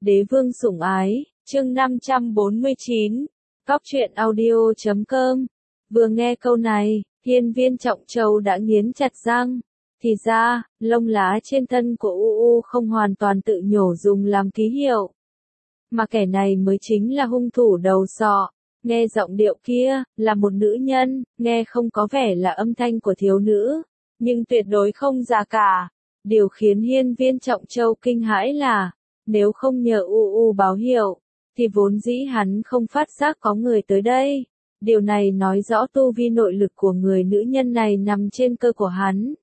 Đế vương sủng ái, chương 549, Cóc truyện audio.com. Vừa nghe câu này, Hiên Viên Trọng Châu đã nghiến chặt răng. Thì ra, lông lá trên thân của UU không hoàn toàn tự nhổ dùng làm ký hiệu. Mà kẻ này mới chính là hung thủ đầu sọ. Nghe giọng điệu kia, là một nữ nhân, nghe không có vẻ là âm thanh của thiếu nữ, nhưng tuyệt đối không già cả. Điều khiến Hiên Viên Trọng Châu kinh hãi là, nếu không nhờ UU báo hiệu, thì vốn dĩ hắn không phát giác có người tới đây. Điều này nói rõ tu vi nội lực của người nữ nhân này nằm trên cơ của hắn.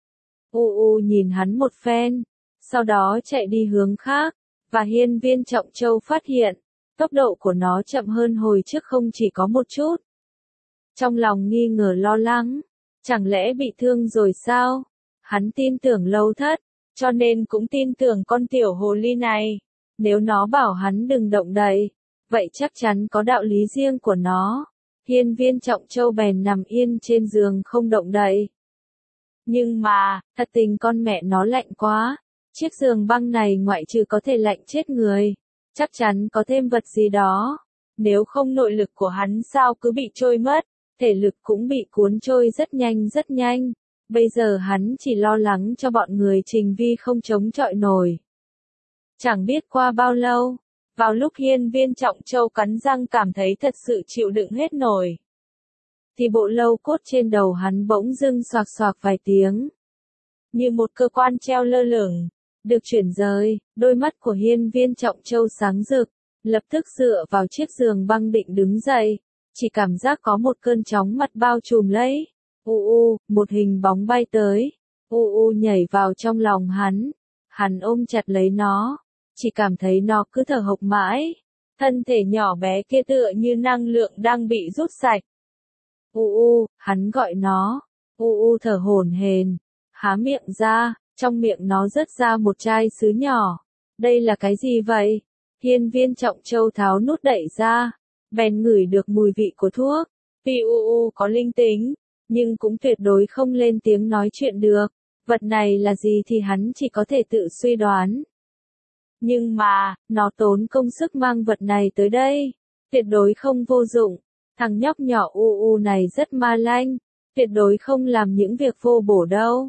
UU nhìn hắn một phen, sau đó chạy đi hướng khác, và Hiên Viên Trọng Châu phát hiện, tốc độ của nó chậm hơn hồi trước không chỉ có một chút. Trong lòng nghi ngờ lo lắng, chẳng lẽ bị thương rồi sao? Hắn tin tưởng Lâu Thất, cho nên cũng tin tưởng con tiểu hồ ly này. Nếu nó bảo hắn đừng động đậy, vậy chắc chắn có đạo lý riêng của nó. Hiên Viên Trọng Châu bèn nằm yên trên giường không động đậy. Nhưng mà, thật tình con mẹ nó lạnh quá. Chiếc giường băng này ngoại trừ có thể lạnh chết người, chắc chắn có thêm vật gì đó. Nếu không nội lực của hắn sao cứ bị trôi mất, thể lực cũng bị cuốn trôi rất nhanh rất nhanh. Bây giờ hắn chỉ lo lắng cho bọn người Trình Vi không chống chọi nổi. Chẳng biết qua bao lâu, vào lúc Hiên Viên Trọng Châu cắn răng cảm thấy thật sự chịu đựng hết nổi, thì bộ lâu cốt trên đầu hắn bỗng dưng xoạc xoạc vài tiếng. Như một cơ quan treo lơ lửng, được chuyển rời, đôi mắt của Hiên Viên Trọng Châu sáng rực, lập tức dựa vào chiếc giường băng định đứng dậy, chỉ cảm giác có một cơn chóng mặt bao trùm lấy. Một hình bóng bay tới, nhảy vào trong lòng hắn ôm chặt lấy nó, chỉ cảm thấy nó cứ thở hộc mãi, thân thể nhỏ bé kia tựa như năng lượng đang bị rút sạch. Hắn gọi nó, thở hổn hển, há miệng ra, trong miệng nó rớt ra một chai sứ nhỏ. Đây là cái gì vậy? Hiên Viên Trọng Châu tháo nút đậy ra, bèn ngửi được mùi vị của thuốc. Tuy có linh tính, nhưng cũng tuyệt đối không lên tiếng nói chuyện được. Vật này là gì thì hắn chỉ có thể tự suy đoán. Nhưng mà, nó tốn công sức mang vật này tới đây, tuyệt đối không vô dụng. Thằng nhóc nhỏ này rất ma lanh, tuyệt đối không làm những việc vô bổ đâu.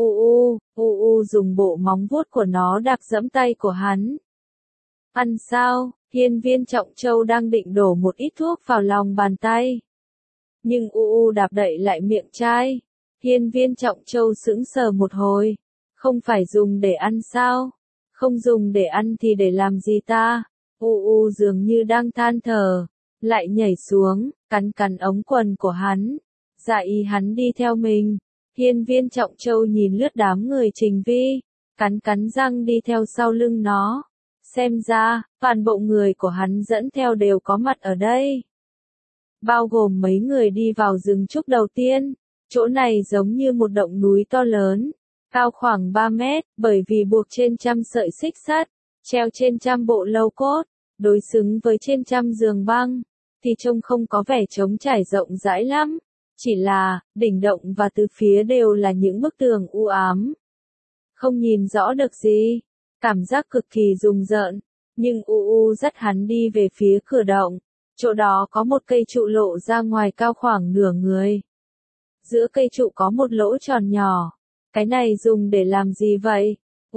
Dùng bộ móng vuốt của nó đạp dẫm tay của hắn. Ăn sao? Hiên Viên Trọng Châu đang định đổ một ít thuốc vào lòng bàn tay, nhưng đạp đậy lại miệng chai. Hiên Viên Trọng Châu sững sờ một hồi. Không phải dùng để ăn sao? Không dùng để ăn thì để làm gì ta? Dường như đang than thở, lại nhảy xuống, cắn ống quần của hắn, dạ ý hắn đi theo mình. Hiên Viên Trọng Châu nhìn lướt đám người Trình Vi, cắn răng đi theo sau lưng nó. Xem ra, toàn bộ người của hắn dẫn theo đều có mặt ở đây, bao gồm mấy người đi vào rừng trúc đầu tiên. Chỗ này giống như một động núi to lớn, cao khoảng 3 mét, bởi vì buộc trên trăm sợi xích sắt, treo trên trăm bộ lâu cốt, đối xứng với trên trăm giường băng, thì trông không có vẻ trống trải rộng rãi lắm. Chỉ là, đỉnh động và từ phía đều là những bức tường u ám, không nhìn rõ được gì, cảm giác cực kỳ rùng rợn. Nhưng dắt hắn đi về phía cửa động, chỗ đó có một cây trụ lộ ra ngoài cao khoảng nửa người. Giữa cây trụ có một lỗ tròn nhỏ. Cái này dùng để làm gì vậy?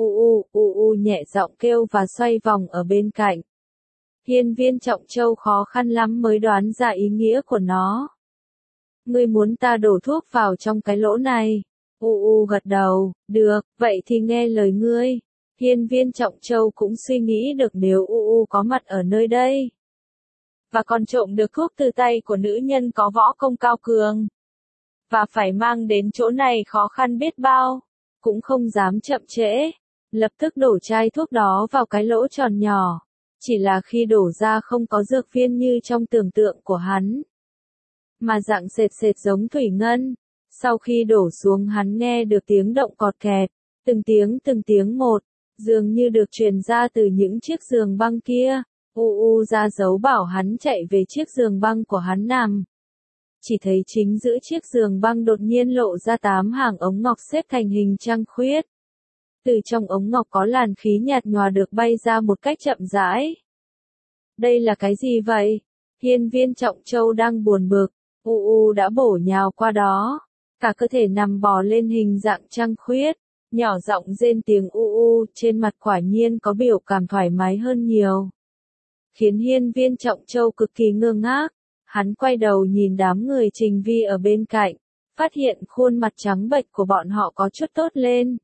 Nhẹ giọng kêu và xoay vòng ở bên cạnh. Hiên Viên Trọng Châu khó khăn lắm mới đoán ra ý nghĩa của nó. Ngươi muốn ta đổ thuốc vào trong cái lỗ này? Gật đầu, được, vậy thì nghe lời ngươi. Hiên Viên Trọng Châu cũng suy nghĩ được nếu có mặt ở nơi đây, và còn trộm được thuốc từ tay của nữ nhân có võ công cao cường, và phải mang đến chỗ này khó khăn biết bao, cũng không dám chậm trễ, lập tức đổ chai thuốc đó vào cái lỗ tròn nhỏ. Chỉ là khi đổ ra không có dược viên như trong tưởng tượng của hắn, mà dạng sệt sệt giống thủy ngân. Sau khi đổ xuống hắn nghe được tiếng động cọt kẹt, từng tiếng một, dường như được truyền ra từ những chiếc giường băng kia. Ra dấu bảo hắn chạy về chiếc giường băng của hắn nằm. Chỉ thấy chính giữa chiếc giường băng đột nhiên lộ ra 8 hàng ống ngọc xếp thành hình trăng khuyết. Từ trong ống ngọc có làn khí nhạt nhòa được bay ra một cách chậm rãi. Đây là cái gì vậy? Hiên Viên Trọng Châu đang buồn bực, đã bổ nhào qua đó, cả cơ thể nằm bò lên hình dạng trăng khuyết, nhỏ giọng rên tiếng trên mặt quả nhiên có biểu cảm thoải mái hơn nhiều. Khiến Hiên Viên Trọng Châu cực kỳ ngơ ngác, hắn quay đầu nhìn đám người Trình Vi ở bên cạnh, phát hiện khuôn mặt trắng bệch của bọn họ có chút tốt lên.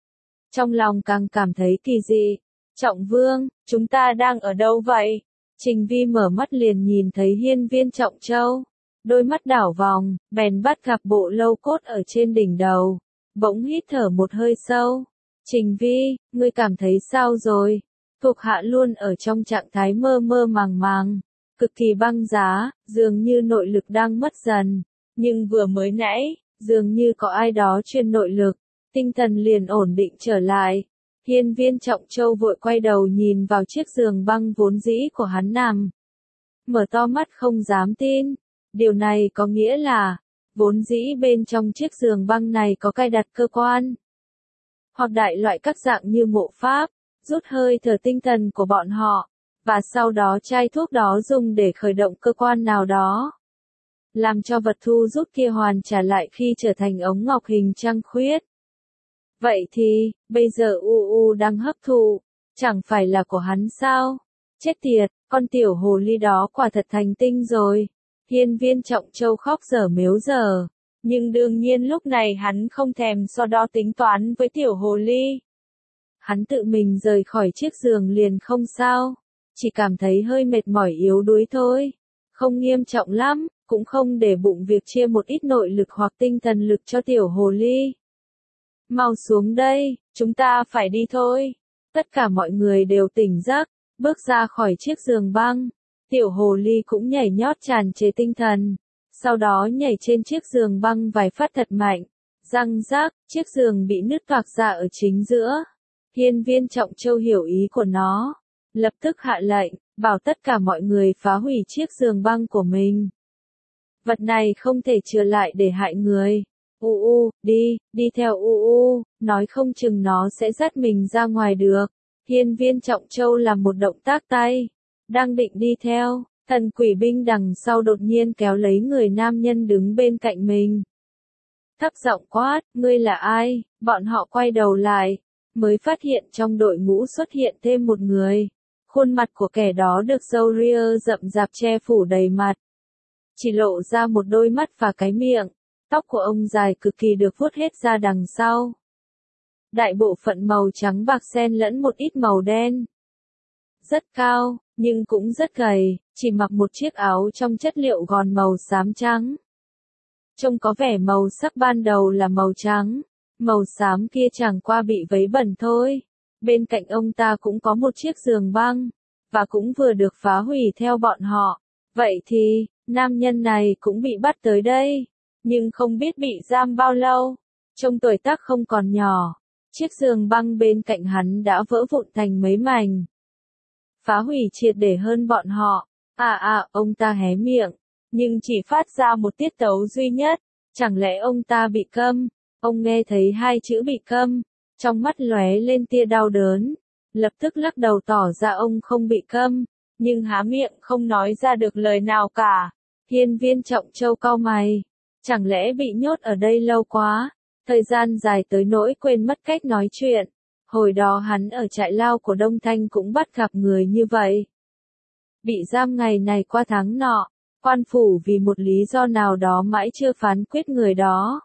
Trong lòng càng cảm thấy kỳ dị. Trọng Vương, chúng ta đang ở đâu vậy? Trình Vi mở mắt liền nhìn thấy Hiên Viên Trọng Châu. Đôi mắt đảo vòng, bèn bắt gặp bộ lâu cốt ở trên đỉnh đầu. Bỗng hít thở một hơi sâu. Trình Vi, ngươi cảm thấy sao rồi? Thuộc hạ luôn ở trong trạng thái mơ mơ màng màng, cực kỳ băng giá, dường như nội lực đang mất dần. Nhưng vừa mới nãy, dường như có ai đó truyền nội lực, tinh thần liền ổn định trở lại. Hiên Viên Trọng Châu vội quay đầu nhìn vào chiếc giường băng vốn dĩ của hắn nằm. Mở to mắt không dám tin. Điều này có nghĩa là, vốn dĩ bên trong chiếc giường băng này có cài đặt cơ quan. Hoặc đại loại các dạng như mộ pháp, rút hơi thở tinh thần của bọn họ, và sau đó chai thuốc đó dùng để khởi động cơ quan nào đó. Làm cho vật thu rút kia hoàn trả lại khi trở thành ống ngọc hình trăng khuyết. Vậy thì, bây giờ đang hấp thụ, chẳng phải là của hắn sao? Chết tiệt, con tiểu hồ ly đó quả thật thành tinh rồi. Hiên Viên Trọng Châu khóc dở mếu dở. Nhưng đương nhiên lúc này hắn không thèm so đo tính toán với tiểu hồ ly. Hắn tự mình rời khỏi chiếc giường liền không sao. Chỉ cảm thấy hơi mệt mỏi yếu đuối thôi. Không nghiêm trọng lắm, cũng không để bụng việc chia một ít nội lực hoặc tinh thần lực cho tiểu hồ ly. Mau xuống đây, chúng ta phải đi thôi. Tất cả mọi người đều tỉnh giấc, bước ra khỏi chiếc giường băng. Tiểu hồ ly cũng nhảy nhót tràn trề tinh thần. Sau đó nhảy trên chiếc giường băng vài phát thật mạnh. Răng rác, chiếc giường bị nứt toạc ra ở chính giữa. Hiên Viên Trọng Châu hiểu ý của nó. Lập tức hạ lệnh, bảo tất cả mọi người phá hủy chiếc giường băng của mình. Vật này không thể chừa lại để hại người. Đi theo nói không chừng nó sẽ dắt mình ra ngoài được. Hiên Viên Trọng Châu làm một động tác tay. Đang định đi theo, thần quỷ binh đằng sau đột nhiên kéo lấy người nam nhân đứng bên cạnh mình. Thấp giọng quát, ngươi là ai? Bọn họ quay đầu lại, mới phát hiện trong đội ngũ xuất hiện thêm một người. Khuôn mặt của kẻ đó được râu ria rậm rạp che phủ đầy mặt. Chỉ lộ ra một đôi mắt và cái miệng. Tóc của ông dài cực kỳ được vuốt hết ra đằng sau. Đại bộ phận màu trắng bạc xen lẫn một ít màu đen. Rất cao, nhưng cũng rất gầy, chỉ mặc một chiếc áo trong chất liệu gòn màu xám trắng. Trông có vẻ màu sắc ban đầu là màu trắng, màu xám kia chẳng qua bị vấy bẩn thôi. Bên cạnh ông ta cũng có một chiếc giường băng, và cũng vừa được phá hủy theo bọn họ. Vậy thì, nam nhân này cũng bị bắt tới đây, nhưng không biết bị giam bao lâu. Trông tuổi tác không còn nhỏ, chiếc giường băng bên cạnh hắn đã vỡ vụn thành mấy mảnh. Phá hủy triệt để hơn bọn họ. Ông ta hé miệng, nhưng chỉ phát ra một tiết tấu duy nhất. Chẳng lẽ ông ta bị câm? Ông nghe thấy hai chữ bị câm, trong mắt lóe lên tia đau đớn. Lập tức lắc đầu tỏ ra ông không bị câm, nhưng há miệng không nói ra được lời nào cả. Hiên Viên Trọng Châu cau mày. Chẳng lẽ bị nhốt ở đây lâu quá, thời gian dài tới nỗi quên mất cách nói chuyện. Hồi đó hắn ở trại lao của Đông Thanh cũng bắt gặp người như vậy. Bị giam ngày này qua tháng nọ, quan phủ vì một lý do nào đó mãi chưa phán quyết người đó.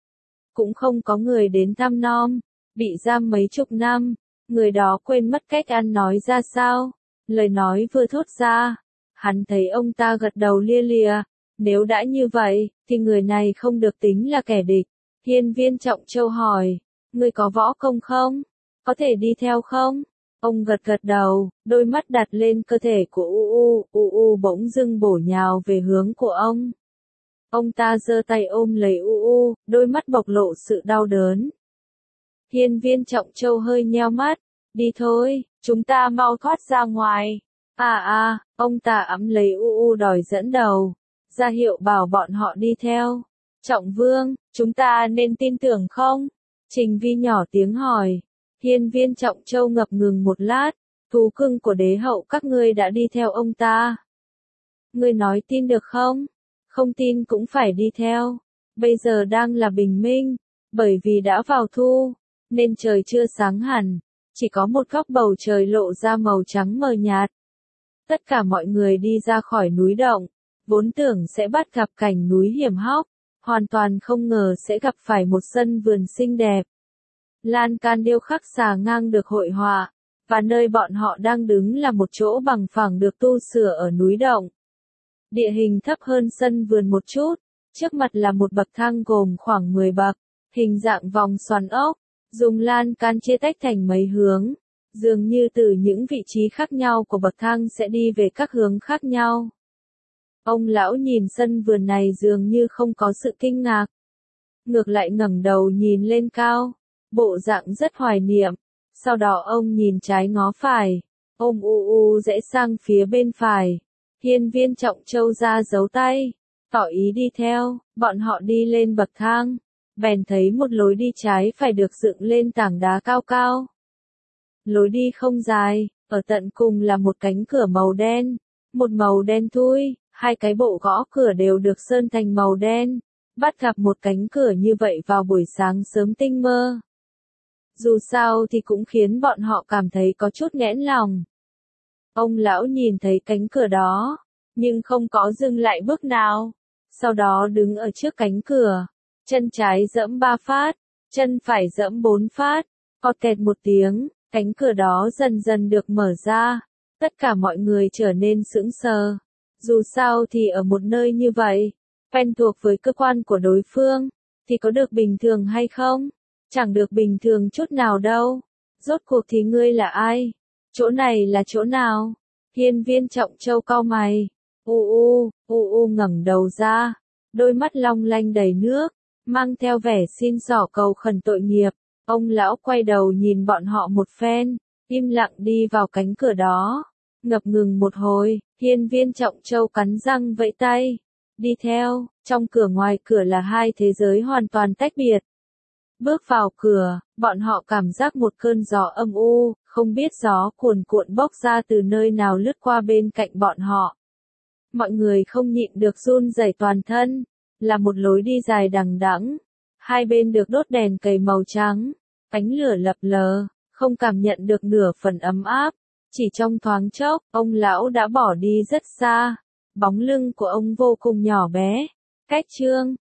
Cũng không có người đến thăm nom, bị giam mấy chục năm, người đó quên mất cách ăn nói ra sao. Lời nói vừa thốt ra, hắn thấy ông ta gật đầu lia lịa. Nếu đã như vậy, thì người này không được tính là kẻ địch. Hiên Viên Trọng Châu hỏi, ngươi có võ công không? Có thể đi theo không? Ông gật gật đầu, đôi mắt đặt lên cơ thể của bỗng dưng bổ nhào về hướng của ông. Ông ta giơ tay ôm lấy đôi mắt bộc lộ sự đau đớn. Hiên Viên Trọng Châu hơi nheo mắt, đi thôi, chúng ta mau thoát ra ngoài. Ông ta ẵm lấy đòi dẫn đầu, ra hiệu bảo bọn họ đi theo. Trọng Vương, chúng ta nên tin tưởng không? Trình Vi nhỏ tiếng hỏi. Hiên Viên Trọng Châu ngập ngừng một lát, thú cưng của đế hậu các ngươi đã đi theo ông ta. Ngươi nói tin được không? Không tin cũng phải đi theo. Bây giờ đang là bình minh, bởi vì đã vào thu, nên trời chưa sáng hẳn, chỉ có một góc bầu trời lộ ra màu trắng mờ nhạt. Tất cả mọi người đi ra khỏi núi động, vốn tưởng sẽ bắt gặp cảnh núi hiểm hóc, hoàn toàn không ngờ sẽ gặp phải một sân vườn xinh đẹp. Lan can điêu khắc xà ngang được hội họa, và nơi bọn họ đang đứng là một chỗ bằng phẳng được tu sửa ở núi động. Địa hình thấp hơn sân vườn một chút, trước mặt là một bậc thang gồm khoảng 10 bậc, hình dạng vòng xoắn ốc, dùng lan can chia tách thành mấy hướng, dường như từ những vị trí khác nhau của bậc thang sẽ đi về các hướng khác nhau. Ông lão nhìn sân vườn này dường như không có sự kinh ngạc. Ngược lại ngẩng đầu nhìn lên cao, bộ dạng rất hoài niệm. Sau đó ông nhìn trái ngó phải, ông rẽ sang phía bên phải. Hiên Viên Trọng Châu ra dấu tay, tỏ ý đi theo. Bọn họ đi lên bậc thang, bèn thấy một lối đi trái phải được dựng lên tảng đá cao cao. Lối đi không dài, ở tận cùng là một cánh cửa màu đen, một màu đen thui, hai cái bộ gõ cửa đều được sơn thành màu đen. Bắt gặp một cánh cửa như vậy vào buổi sáng sớm tinh mơ, dù sao thì cũng khiến bọn họ cảm thấy có chút nghẽn lòng. Ông lão nhìn thấy cánh cửa đó, nhưng không có dừng lại bước nào. Sau đó đứng ở trước cánh cửa, chân trái giẫm 3 phát, chân phải giẫm 4 phát, cọt kẹt một tiếng, cánh cửa đó dần dần được mở ra. Tất cả mọi người trở nên sững sờ. Dù sao thì ở một nơi như vậy, quen thuộc với cơ quan của đối phương, thì có được bình thường hay không? Chẳng được bình thường chút nào đâu. Rốt cuộc thì ngươi là ai? Chỗ này là chỗ nào? Hiên Viên Trọng Châu cau mày. Ngẩng đầu ra. Đôi mắt long lanh đầy nước, mang theo vẻ xin xỏ cầu khẩn tội nghiệp. Ông lão quay đầu nhìn bọn họ một phen, im lặng đi vào cánh cửa đó. Ngập ngừng một hồi, Hiên Viên Trọng Châu cắn răng vẫy tay. Đi theo, trong cửa ngoài cửa là hai thế giới hoàn toàn tách biệt. Bước vào cửa, bọn họ cảm giác một cơn gió âm u, không biết gió cuồn cuộn bốc ra từ nơi nào lướt qua bên cạnh bọn họ. Mọi người không nhịn được run rẩy toàn thân, là một lối đi dài đằng đẵng, hai bên được đốt đèn cầy màu trắng, ánh lửa lập lờ, không cảm nhận được nửa phần ấm áp. Chỉ trong thoáng chốc, ông lão đã bỏ đi rất xa, bóng lưng của ông vô cùng nhỏ bé. Cách chương